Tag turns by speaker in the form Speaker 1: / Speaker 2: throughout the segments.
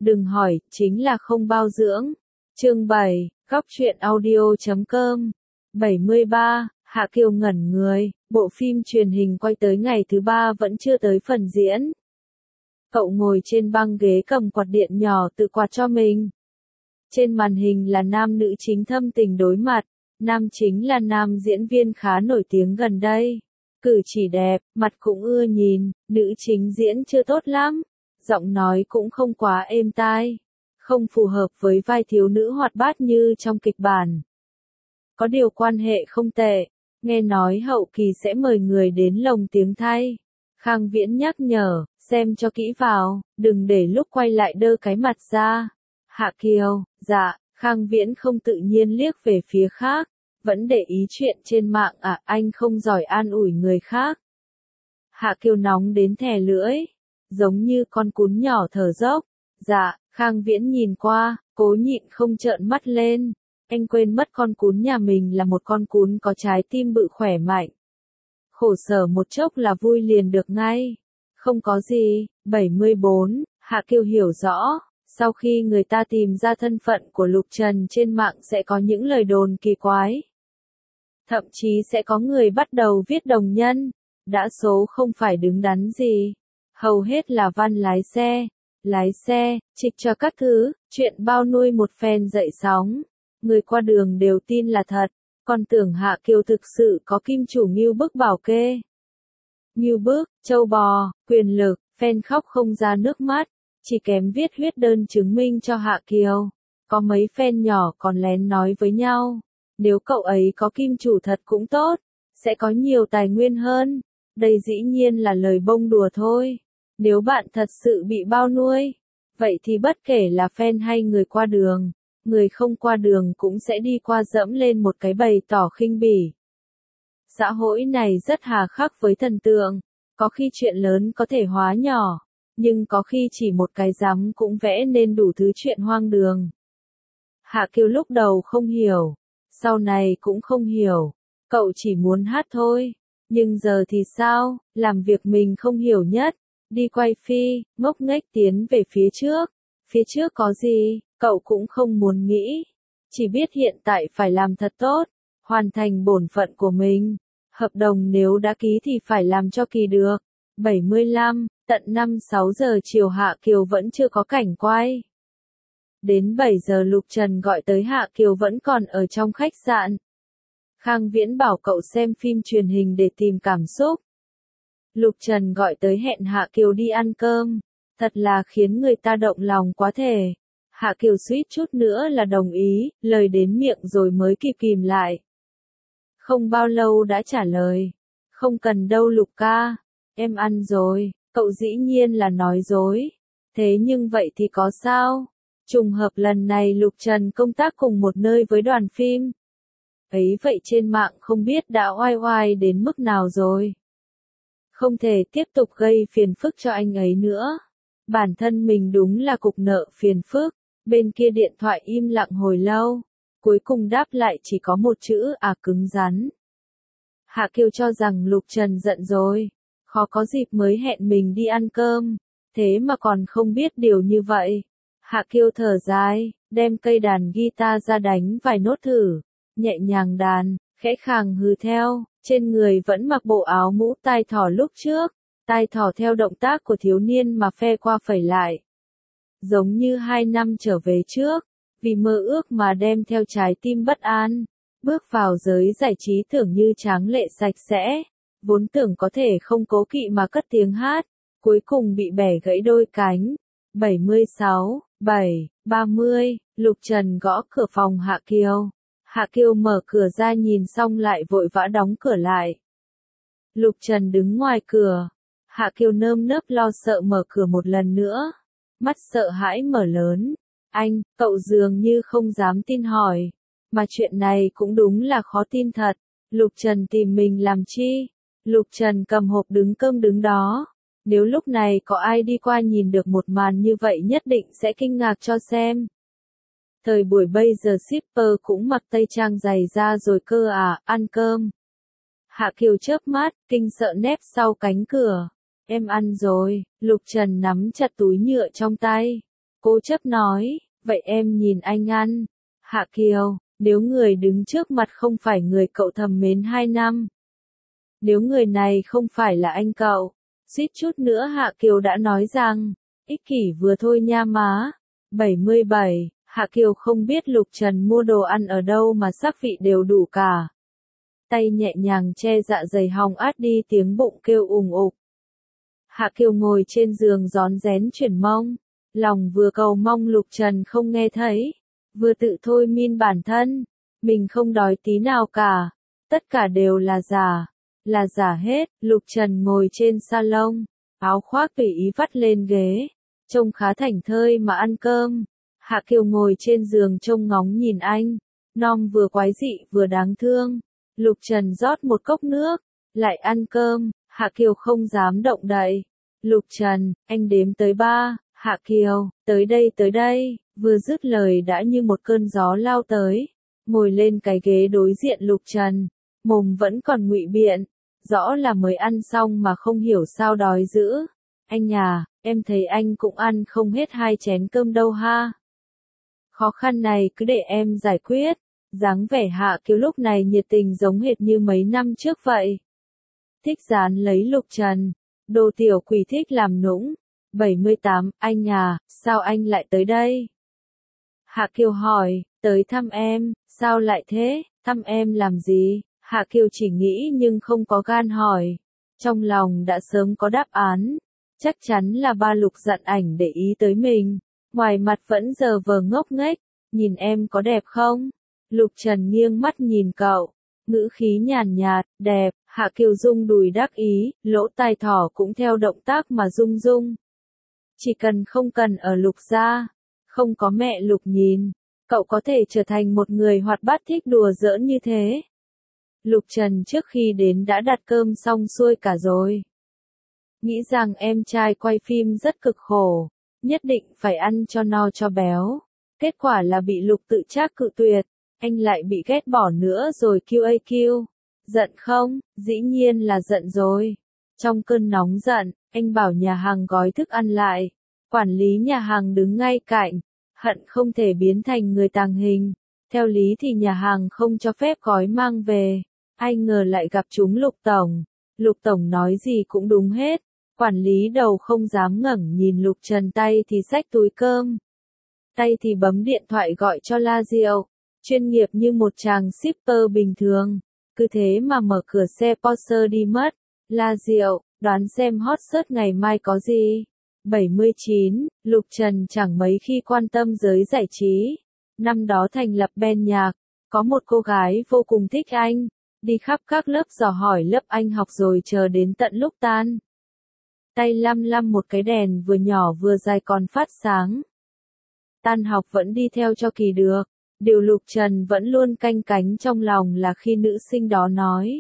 Speaker 1: Đừng hỏi, chính là không bao dưỡng. Chương 7, Góc truyện audio.com 73, Hạ Kiều ngẩn người, bộ phim truyền hình quay tới ngày thứ 3 vẫn chưa tới phần diễn. Cậu ngồi trên băng ghế cầm quạt điện nhỏ tự quạt cho mình. Trên màn hình là nam nữ chính thâm tình đối mặt, nam chính là nam diễn viên khá nổi tiếng gần đây. Cử chỉ đẹp, mặt cũng ưa nhìn, nữ chính diễn chưa tốt lắm, giọng nói cũng không quá êm tai, không phù hợp với vai thiếu nữ hoạt bát như trong kịch bản. Có điều quan hệ không tệ, nghe nói hậu kỳ sẽ mời người đến lồng tiếng thay. Khang Viễn nhắc nhở, xem cho kỹ vào, đừng để lúc quay lại đơ cái mặt ra. Hạ Kiều, dạ, Khang Viễn không tự nhiên liếc về phía khác, vẫn để ý chuyện trên mạng à, anh không giỏi an ủi người khác. Hạ Kiều nóng đến thè lưỡi, giống như con cún nhỏ thở dốc. Dạ, Khang Viễn nhìn qua, cố nhịn không trợn mắt lên. Anh quên mất con cún nhà mình là một con cún có trái tim bự khỏe mạnh. Khổ sở một chốc là vui liền được ngay. Không có gì. 74, Hạ Kiều hiểu rõ, sau khi người ta tìm ra thân phận của Lục Trần trên mạng sẽ có những lời đồn kỳ quái. Thậm chí sẽ có người bắt đầu viết đồng nhân, đã số không phải đứng đắn gì. Hầu hết là văn lái xe, trịch cho các thứ, chuyện bao nuôi một phen dậy sóng. Người qua đường đều tin là thật, còn tưởng Hạ Kiều thực sự có kim chủ ngưu bức bảo kê. Ngưu bức, châu bò, quyền lực, fan khóc không ra nước mắt, chỉ kém viết huyết đơn chứng minh cho Hạ Kiều. Có mấy fan nhỏ còn lén nói với nhau, nếu cậu ấy có kim chủ thật cũng tốt, sẽ có nhiều tài nguyên hơn. Đây dĩ nhiên là lời bông đùa thôi. Nếu bạn thật sự bị bao nuôi, vậy thì bất kể là fan hay người qua đường, người không qua đường cũng sẽ đi qua dẫm lên một cái bày tỏ khinh bỉ. Xã hội này rất hà khắc với thần tượng, có khi chuyện lớn có thể hóa nhỏ, nhưng có khi chỉ một cái rắm cũng vẽ nên đủ thứ chuyện hoang đường. Hạ Kiều lúc đầu không hiểu, sau này cũng không hiểu, cậu chỉ muốn hát thôi, nhưng giờ thì sao, làm việc mình không hiểu nhất, đi quay phi, ngốc nghếch tiến về phía trước có gì, cậu cũng không muốn nghĩ, chỉ biết hiện tại phải làm thật tốt, hoàn thành bổn phận của mình, hợp đồng nếu đã ký thì phải làm cho kỳ được. 75, tận 5-6 giờ chiều Hạ Kiều vẫn chưa có cảnh quay. Đến 7 giờ Lục Trần gọi tới Hạ Kiều vẫn còn ở trong khách sạn. Khang Viễn bảo cậu xem phim truyền hình để tìm cảm xúc. Lục Trần gọi tới hẹn Hạ Kiều đi ăn cơm, thật là khiến người ta động lòng quá thể. Hạ Kiều suýt chút nữa là đồng ý, lời đến miệng rồi mới kịp kìm lại. Không bao lâu đã trả lời, không cần đâu Lục ca, em ăn rồi, cậu dĩ nhiên là nói dối. Thế nhưng vậy thì có sao? Trùng hợp lần này Lục Trần công tác cùng một nơi với đoàn phim. Ấy vậy trên mạng không biết đã oai oai đến mức nào rồi. Không thể tiếp tục gây phiền phức cho anh ấy nữa. Bản thân mình đúng là cục nợ phiền phức. Bên kia điện thoại im lặng hồi lâu. Cuối cùng đáp lại chỉ có một chữ cứng rắn. Hạ Kiều cho rằng Lục Trần giận rồi. Khó có dịp mới hẹn mình đi ăn cơm. Thế mà còn không biết điều như vậy. Hạ Kiều thở dài, đem cây đàn guitar ra đánh vài nốt thử. Nhẹ nhàng đàn, khẽ khàng hừ theo, trên người vẫn mặc bộ áo mũ tai thỏ lúc trước, tai thỏ theo động tác của thiếu niên mà phe qua phẩy lại. Giống như 2 năm trở về trước, vì mơ ước mà đem theo trái tim bất an, bước vào giới giải trí tưởng như tráng lệ sạch sẽ, vốn tưởng có thể không cố kỵ mà cất tiếng hát, cuối cùng bị bẻ gãy đôi cánh. 76, 30, Lục Trần gõ cửa phòng Hạ Kiều. Hạ Kiều mở cửa ra nhìn xong lại vội vã đóng cửa lại. Lục Trần đứng ngoài cửa. Hạ Kiều nơm nớp lo sợ mở cửa một lần nữa. Mắt sợ hãi mở lớn. Anh, cậu dường như không dám tin hỏi. Mà chuyện này cũng đúng là khó tin thật. Lục Trần tìm mình làm chi? Lục Trần cầm hộp đựng cơm đứng đó. Nếu lúc này có ai đi qua nhìn được một màn như vậy nhất định sẽ kinh ngạc cho xem. Thời buổi bây giờ shipper cũng mặc tây trang dày da rồi cơ ăn cơm. Hạ Kiều chớp mắt, kinh sợ nép sau cánh cửa. Em ăn rồi, Lục Trần nắm chặt túi nhựa trong tay. Cố chấp nói, vậy em nhìn anh ăn. Hạ Kiều, nếu người đứng trước mặt không phải người cậu thầm mến 2 năm. Nếu người này không phải là anh cậu. Suýt chút nữa Hạ Kiều đã nói rằng, ích kỷ vừa thôi nha má. 77, Hạ Kiều không biết Lục Trần mua đồ ăn ở đâu mà sắc vị đều đủ cả. Tay nhẹ nhàng che dạ dày hòng át đi tiếng bụng kêu ùng ục. Hạ Kiều ngồi trên giường rón rén chuyển mông, lòng vừa cầu mong Lục Trần không nghe thấy, vừa tự thôi miên bản thân, mình không đói tí nào cả, tất cả đều là giả hết. Lục Trần ngồi trên salon, áo khoác tùy ý vắt lên ghế, trông khá thảnh thơi mà ăn cơm. Hạ Kiều ngồi trên giường trông ngóng nhìn anh, nom vừa quái dị vừa đáng thương. Lục Trần rót một cốc nước, lại ăn cơm, Hạ Kiều không dám động đậy. Lục Trần, anh đếm tới 3, Hạ Kiều, tới đây, vừa dứt lời đã như một cơn gió lao tới, ngồi lên cái ghế đối diện Lục Trần, mồm vẫn còn ngụy biện, rõ là mới ăn xong mà không hiểu sao đói dữ. Anh à, em thấy anh cũng ăn không hết 2 chén cơm đâu ha. Khó khăn này cứ để em giải quyết. Dáng vẻ Hạ Kiều lúc này nhiệt tình giống hệt như mấy năm trước vậy. Thích dán lấy Lục Trần. Đồ tiểu quỷ thích làm nũng. 78, anh à, sao anh lại tới đây? Hạ Kiều hỏi, tới thăm em, sao lại thế, thăm em làm gì? Hạ Kiều chỉ nghĩ nhưng không có gan hỏi. Trong lòng đã sớm có đáp án. Chắc chắn là ba Lục dặn ảnh để ý tới mình. Ngoài mặt vẫn giờ vờ ngốc nghếch, nhìn em có đẹp không? Lục Trần nghiêng mắt nhìn cậu, ngữ khí nhàn nhạt, đẹp. Hạ Kiều rung đùi đắc ý, lỗ tai thỏ cũng theo động tác mà rung rung. Chỉ cần không cần ở Lục gia, không có mẹ Lục nhìn, cậu có thể trở thành một người hoạt bát thích đùa giỡn như thế. Lục Trần trước khi đến đã đặt cơm xong xuôi cả rồi. Nghĩ rằng em trai quay phim rất cực khổ, nhất định phải ăn cho no cho béo. Kết quả là bị Lục Tự Trác cự tuyệt, anh lại bị ghét bỏ nữa rồi QAQ. Giận không? Dĩ nhiên là giận rồi. Trong cơn nóng giận, anh bảo nhà hàng gói thức ăn lại. Quản lý nhà hàng đứng ngay cạnh, hận không thể biến thành người tàng hình. Theo lý thì nhà hàng không cho phép gói mang về. Ai ngờ lại gặp chúng Lục Tổng. Lục Tổng nói gì cũng đúng hết. Quản lý đầu không dám ngẩng nhìn Lục Trần, tay thì xách túi cơm, tay thì bấm điện thoại gọi cho La Diệu. Chuyên nghiệp như một chàng shipper bình thường. Cứ thế mà mở cửa xe Porsche đi mất. La Diệu, đoán xem hot search ngày mai có gì? 79, Lục Trần chẳng mấy khi quan tâm giới giải trí. Năm đó thành lập band nhạc, có một cô gái vô cùng thích anh, đi khắp các lớp dò hỏi lớp anh học rồi chờ đến tận lúc tan. Tay lăm lăm một cái đèn vừa nhỏ vừa dài còn phát sáng. Tan học vẫn đi theo cho kỳ được. Điều Lục Trần vẫn luôn canh cánh trong lòng là khi nữ sinh đó nói.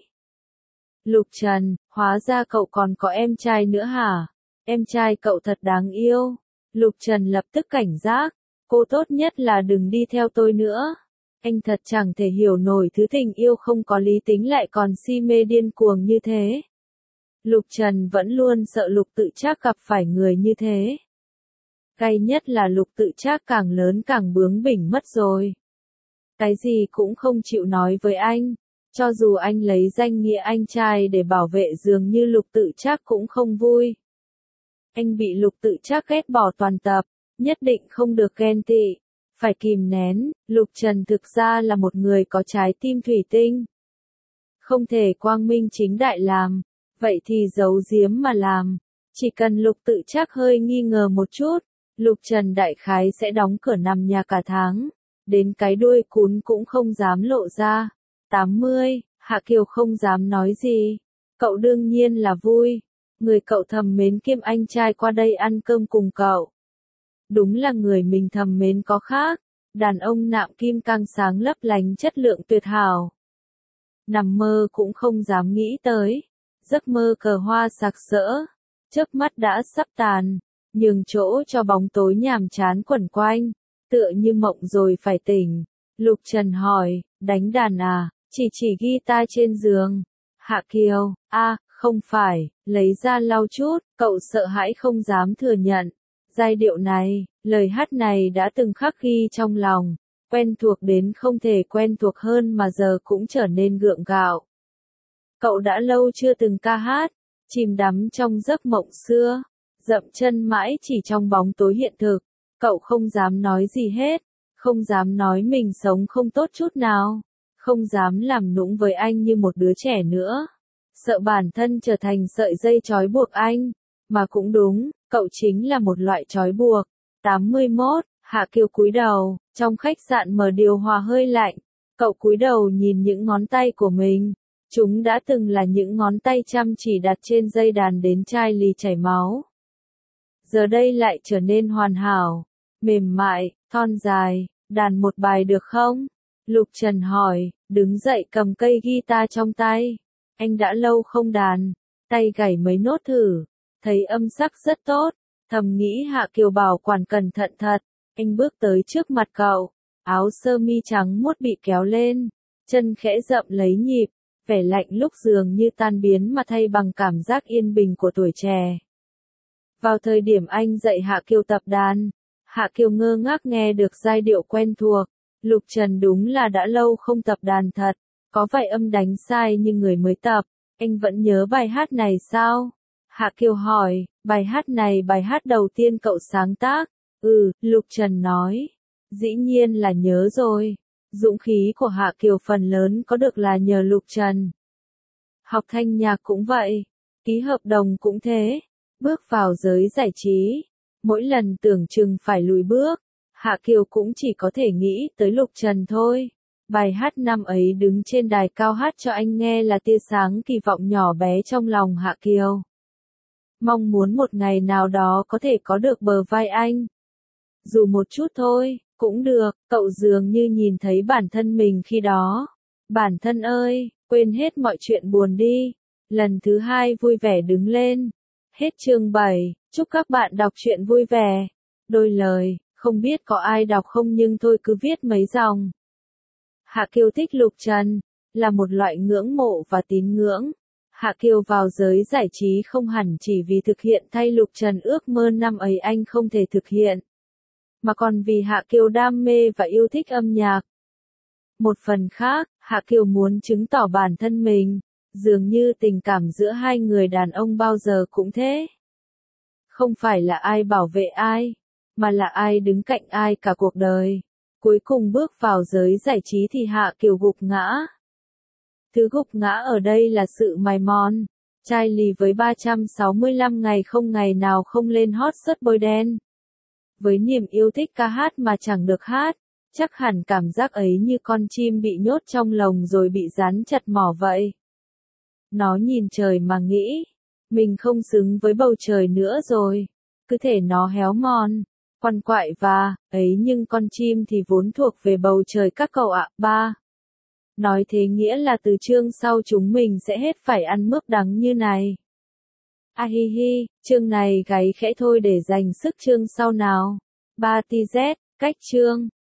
Speaker 1: Lục Trần, hóa ra cậu còn có em trai nữa hả? Em trai cậu thật đáng yêu. Lục Trần lập tức cảnh giác. Cô tốt nhất là đừng đi theo tôi nữa. Anh thật chẳng thể hiểu nổi thứ tình yêu không có lý tính lại còn si mê điên cuồng như thế. Lục Trần vẫn luôn sợ Lục Tự Trác gặp phải người như thế. Cay nhất là Lục Tự Trác càng lớn càng bướng bỉnh mất rồi. Cái gì cũng không chịu nói với anh. Cho dù anh lấy danh nghĩa anh trai để bảo vệ dường như Lục Tự Trác cũng không vui. Anh bị Lục Tự Trác ghét bỏ toàn tập, nhất định không được ghen tị, phải kìm nén. Lục Trần thực ra là một người có trái tim thủy tinh. Không thể quang minh chính đại làm, vậy thì giấu giếm mà làm. Chỉ cần Lục Tự Trác hơi nghi ngờ một chút, Lục Trần đại khái sẽ đóng cửa nằm nhà cả tháng. Đến cái đuôi cún cũng không dám lộ ra. 80, Hạ Kiều không dám nói gì. Cậu đương nhiên là vui. Người cậu thầm mến kiêm anh trai qua đây ăn cơm cùng cậu. Đúng là người mình thầm mến có khác. Đàn ông nạm kim cang sáng lấp lánh chất lượng tuyệt hảo. Nằm mơ cũng không dám nghĩ tới. Giấc mơ cờ hoa sặc sỡ. Chớp mắt đã sắp tàn. Nhường chỗ cho bóng tối nhàm chán quẩn quanh. Tựa như mộng rồi phải tỉnh. Lục Trần hỏi, đánh đàn à? Chỉ guitar trên giường. Hạ Kiều, không phải, lấy ra lau chút. Cậu sợ hãi không dám thừa nhận. Giai điệu này, lời hát này đã từng khắc ghi trong lòng, quen thuộc đến không thể quen thuộc hơn mà giờ cũng trở nên gượng gạo. Cậu đã lâu chưa từng ca hát, chìm đắm trong giấc mộng xưa, dậm chân mãi chỉ trong bóng tối hiện thực. Cậu không dám nói gì hết, không dám nói mình sống không tốt chút nào, không dám làm nũng với anh như một đứa trẻ nữa. Sợ bản thân trở thành sợi dây trói buộc anh, mà cũng đúng, cậu chính là một loại trói buộc. 81, Hạ Kiều cúi đầu, trong khách sạn mở điều hòa hơi lạnh, cậu cúi đầu nhìn những ngón tay của mình. Chúng đã từng là những ngón tay chăm chỉ đặt trên dây đàn đến chai lì chảy máu. Giờ đây lại trở nên hoàn hảo, mềm mại, thon dài, đàn một bài được không? Lục Trần hỏi, đứng dậy cầm cây guitar trong tay. Anh đã lâu không đàn, tay gảy mấy nốt thử, thấy âm sắc rất tốt, thầm nghĩ Hạ Kiều bảo quản cẩn thận thật. Anh bước tới trước mặt cậu, áo sơ mi trắng muốt bị kéo lên, chân khẽ dậm lấy nhịp, vẻ lạnh lúc dường như tan biến mà thay bằng cảm giác yên bình của tuổi trẻ. Vào thời điểm anh dạy Hạ Kiều tập đàn, Hạ Kiều ngơ ngác nghe được giai điệu quen thuộc. Lục Trần đúng là đã lâu không tập đàn thật, có vài âm đánh sai nhưng người mới tập. Anh vẫn nhớ bài hát này sao? Hạ Kiều hỏi, bài hát này bài hát đầu tiên cậu sáng tác. Lục Trần nói. Dĩ nhiên là nhớ rồi. Dũng khí của Hạ Kiều phần lớn có được là nhờ Lục Trần. Học thanh nhạc cũng vậy, ký hợp đồng cũng thế. Bước vào giới giải trí, mỗi lần tưởng chừng phải lùi bước, Hạ Kiều cũng chỉ có thể nghĩ tới Lục Trần thôi. Bài hát năm ấy đứng trên đài cao hát cho anh nghe là tia sáng kỳ vọng nhỏ bé trong lòng Hạ Kiều. Mong muốn một ngày nào đó có thể có được bờ vai anh. Dù một chút thôi, cũng được, cậu dường như nhìn thấy bản thân mình khi đó. Bản thân ơi, quên hết mọi chuyện buồn đi. Lần thứ 2 vui vẻ đứng lên. Hết chương 7, chúc các bạn đọc truyện vui vẻ. Đôi lời, không biết có ai đọc không nhưng thôi cứ viết mấy dòng. Hạ Kiều thích Lục Trần, là một loại ngưỡng mộ và tín ngưỡng. Hạ Kiều vào giới giải trí không hẳn chỉ vì thực hiện thay Lục Trần ước mơ năm ấy anh không thể thực hiện, mà còn vì Hạ Kiều đam mê và yêu thích âm nhạc. Một phần khác, Hạ Kiều muốn chứng tỏ bản thân mình, dường như tình cảm giữa hai người đàn ông bao giờ cũng thế. Không phải là ai bảo vệ ai, mà là ai đứng cạnh ai cả cuộc đời. Cuối cùng bước vào giới giải trí thì Hạ Kiều gục ngã. Thứ gục ngã ở đây là sự mài mòn. Chai lì với 365 ngày không ngày nào không lên hot search bôi đen. Với niềm yêu thích ca hát mà chẳng được hát, chắc hẳn cảm giác ấy như con chim bị nhốt trong lồng rồi bị dán chặt mỏ vậy. Nó nhìn trời mà nghĩ, mình không xứng với bầu trời nữa rồi, cứ thể nó héo mòn, quằn quại và, ấy nhưng con chim thì vốn thuộc về bầu trời các cậu ạ. 3. Nói thế nghĩa là từ chương sau chúng mình sẽ hết phải ăn mướp đắng như này. A hi hi, chương này gáy khẽ thôi để dành sức chương sau nào. 3 TZ, cách chương.